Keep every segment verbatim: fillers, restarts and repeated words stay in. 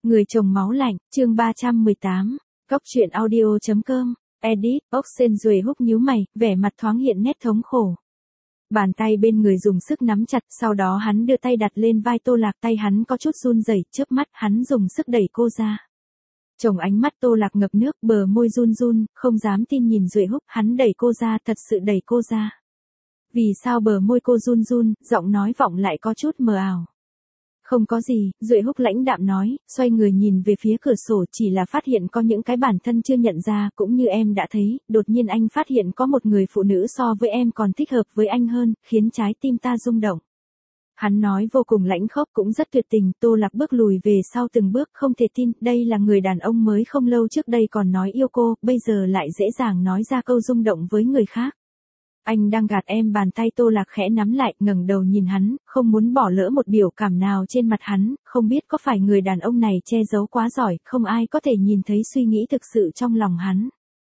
Người chồng máu lạnh, chương ba trăm mười tám, Cóc truyện audio chấm com, edit, Oxen Duệ Húc nhíu mày, vẻ mặt thoáng hiện nét thống khổ. Bàn tay bên người dùng sức nắm chặt, sau đó hắn đưa tay đặt lên vai Tô Lạc, tay hắn có chút run rẩy, chớp mắt hắn dùng sức đẩy cô ra. Chồng ánh mắt Tô Lạc ngập nước, bờ môi run run, không dám tin nhìn Duệ Húc, hắn đẩy cô ra, thật sự đẩy cô ra. Vì sao bờ môi cô run run, giọng nói vọng lại có chút mờ ảo. Không có gì, Duệ Húc lãnh đạm nói, xoay người nhìn về phía cửa sổ, chỉ là phát hiện có những cái bản thân chưa nhận ra, cũng như em đã thấy, đột nhiên anh phát hiện có một người phụ nữ so với em còn thích hợp với anh hơn, khiến trái tim ta rung động. Hắn nói vô cùng lãnh khốc cũng rất tuyệt tình, Tô Lạc bước lùi về sau từng bước, không thể tin, đây là người đàn ông mới không lâu trước đây còn nói yêu cô, bây giờ lại dễ dàng nói ra câu rung động với người khác. Anh đang gạt em, bàn tay Tô Lạc khẽ nắm lại, ngẩng đầu nhìn hắn, không muốn bỏ lỡ một biểu cảm nào trên mặt hắn, không biết có phải người đàn ông này che giấu quá giỏi, không ai có thể nhìn thấy suy nghĩ thực sự trong lòng hắn.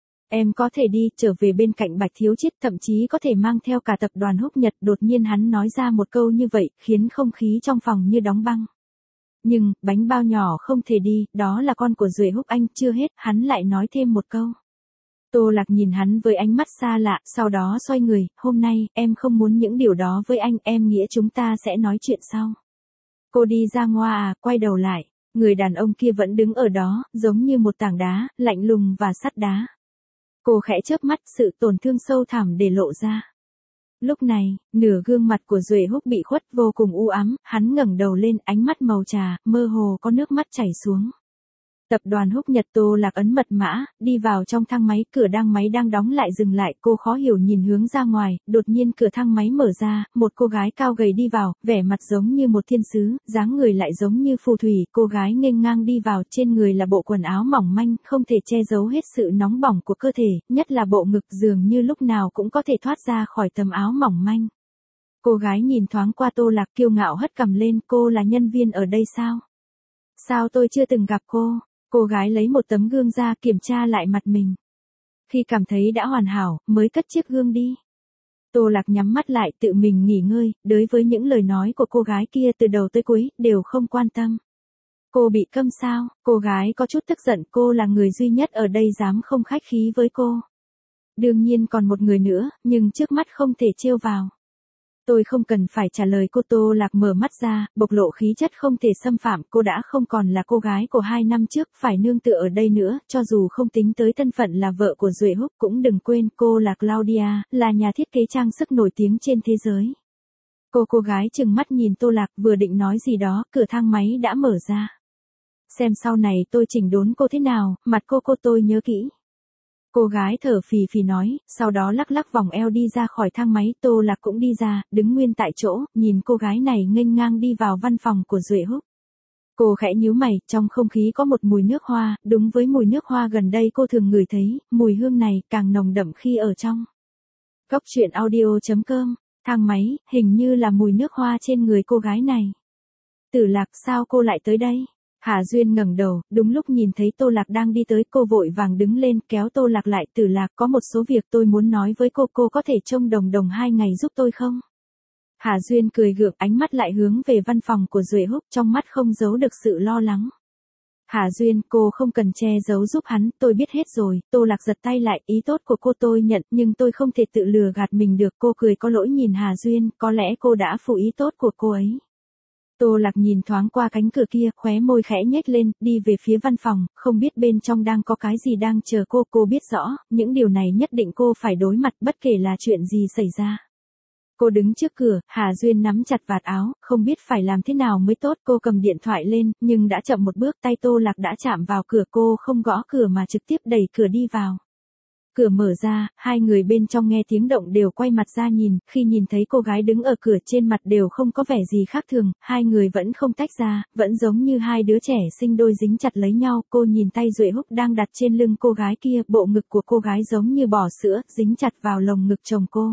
Em có thể đi, trở về bên cạnh Bạch Thiếu Chiết, thậm chí có thể mang theo cả tập đoàn Húc Nhật, đột nhiên hắn nói ra một câu như vậy, khiến không khí trong phòng như đóng băng. Nhưng, bánh bao nhỏ không thể đi, đó là con của Duệ Húc anh, chưa hết, hắn lại nói thêm một câu. Tô Lạc nhìn hắn với ánh mắt xa lạ, sau đó xoay người, hôm nay, em không muốn những điều đó với anh, em nghĩa chúng ta sẽ nói chuyện sau. Cô đi ra ngoài à, quay đầu lại, người đàn ông kia vẫn đứng ở đó, giống như một tảng đá, lạnh lùng và sắt đá. Cô khẽ chớp mắt, sự tổn thương sâu thẳm để lộ ra. Lúc này, nửa gương mặt của Duệ Húc bị khuất vô cùng u ám, hắn ngẩng đầu lên, ánh mắt màu trà, mơ hồ có nước mắt chảy xuống. Tập đoàn Húc Nhật. Tô Lạc ấn mật mã, đi vào trong thang máy, cửa đang máy đang đóng lại dừng lại, cô khó hiểu nhìn hướng ra ngoài, đột nhiên cửa thang máy mở ra, một cô gái cao gầy đi vào, vẻ mặt giống như một thiên sứ, dáng người lại giống như phù thủy, cô gái nghênh ngang đi vào, trên người là bộ quần áo mỏng manh, không thể che giấu hết sự nóng bỏng của cơ thể, nhất là bộ ngực dường như lúc nào cũng có thể thoát ra khỏi tấm áo mỏng manh. Cô gái nhìn thoáng qua Tô Lạc, kiêu ngạo hất cằm lên, cô là nhân viên ở đây sao? Sao tôi chưa từng gặp cô? Cô gái lấy một tấm gương ra kiểm tra lại mặt mình. Khi cảm thấy đã hoàn hảo, mới cất chiếc gương đi. Tô Lạc nhắm mắt lại tự mình nghỉ ngơi, đối với những lời nói của cô gái kia từ đầu tới cuối, đều không quan tâm. Cô bị câm sao? Cô gái có chút tức giận, cô là người duy nhất ở đây dám không khách khí với cô. Đương nhiên còn một người nữa, nhưng trước mắt không thể trêu vào. Tôi không cần phải trả lời cô. Tô Lạc mở mắt ra, bộc lộ khí chất không thể xâm phạm, cô đã không còn là cô gái của hai năm trước, phải nương tựa ở đây nữa, cho dù không tính tới thân phận là vợ của Duệ Húc, cũng đừng quên cô là Claudia, là nhà thiết kế trang sức nổi tiếng trên thế giới. Cô cô gái trừng mắt nhìn Tô Lạc, vừa định nói gì đó, cửa thang máy đã mở ra. Xem sau này tôi chỉnh đốn cô thế nào, mặt cô cô tôi nhớ kỹ. Cô gái thở phì phì nói, sau đó lắc lắc vòng eo đi ra khỏi thang máy. Tô Lạc cũng đi ra, đứng nguyên tại chỗ, nhìn cô gái này nghênh ngang đi vào văn phòng của Duệ Húc. Cô khẽ nhíu mày, trong không khí có một mùi nước hoa, đúng với mùi nước hoa gần đây cô thường ngửi thấy, mùi hương này càng nồng đậm khi ở trong. Cóc truyện audio chấm com, thang máy, hình như là mùi nước hoa trên người cô gái này. Tử Lạc, sao cô lại tới đây? Hà Duyên ngẩng đầu, đúng lúc nhìn thấy Tô Lạc đang đi tới, cô vội vàng đứng lên, kéo Tô Lạc lại. Tử Lạc, có một số việc tôi muốn nói với cô, cô có thể trông đồng đồng hai ngày giúp tôi không? Hà Duyên cười gượng, ánh mắt lại hướng về văn phòng của Duệ Húc, trong mắt không giấu được sự lo lắng. Hà Duyên, cô không cần che giấu giúp hắn, tôi biết hết rồi. Tô Lạc giật tay lại, ý tốt của cô tôi nhận, nhưng tôi không thể tự lừa gạt mình được. Cô cười có lỗi nhìn Hà Duyên, có lẽ cô đã phụ ý tốt của cô ấy. Tô Lạc nhìn thoáng qua cánh cửa kia, khóe môi khẽ nhếch lên, đi về phía văn phòng, không biết bên trong đang có cái gì đang chờ cô. Cô biết rõ, những điều này nhất định cô phải đối mặt, bất kể là chuyện gì xảy ra. Cô đứng trước cửa, Hà Duyên nắm chặt vạt áo, không biết phải làm thế nào mới tốt. Cô cầm điện thoại lên, nhưng đã chậm một bước, tay Tô Lạc đã chạm vào cửa. Cô không gõ cửa mà trực tiếp đẩy cửa đi vào. Cửa mở ra, hai người bên trong nghe tiếng động đều quay mặt ra nhìn, khi nhìn thấy cô gái đứng ở cửa trên mặt đều không có vẻ gì khác thường, hai người vẫn không tách ra, vẫn giống như hai đứa trẻ sinh đôi dính chặt lấy nhau. Cô nhìn tay Duệ Húc đang đặt trên lưng cô gái kia, bộ ngực của cô gái giống như bò sữa, dính chặt vào lồng ngực chồng cô.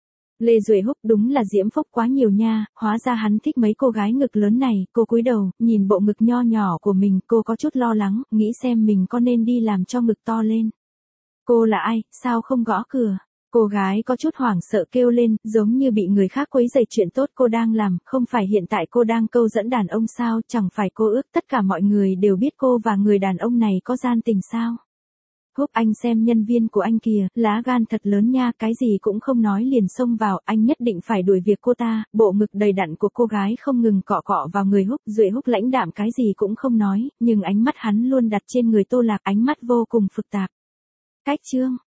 Lê Duệ Húc đúng là diễm phúc quá nhiều nha, hóa ra hắn thích mấy cô gái ngực lớn này. Cô cúi đầu, nhìn bộ ngực nho nhỏ của mình, cô có chút lo lắng, nghĩ xem mình có nên đi làm cho ngực to lên. Cô là ai, sao không gõ cửa? Cô gái có chút hoảng sợ kêu lên, giống như bị người khác quấy rầy chuyện tốt cô đang làm, không phải hiện tại cô đang câu dẫn đàn ông sao, chẳng phải cô ước tất cả mọi người đều biết cô và người đàn ông này có gian tình sao. Húc, anh xem nhân viên của anh kìa, lá gan thật lớn nha, cái gì cũng không nói liền xông vào, anh nhất định phải đuổi việc cô ta. Bộ ngực đầy đặn của cô gái không ngừng cọ cọ vào người Húc, Duệ Húc lãnh đạm cái gì cũng không nói, nhưng ánh mắt hắn luôn đặt trên người Tô Lạc, ánh mắt vô cùng phức tạp. Cách chương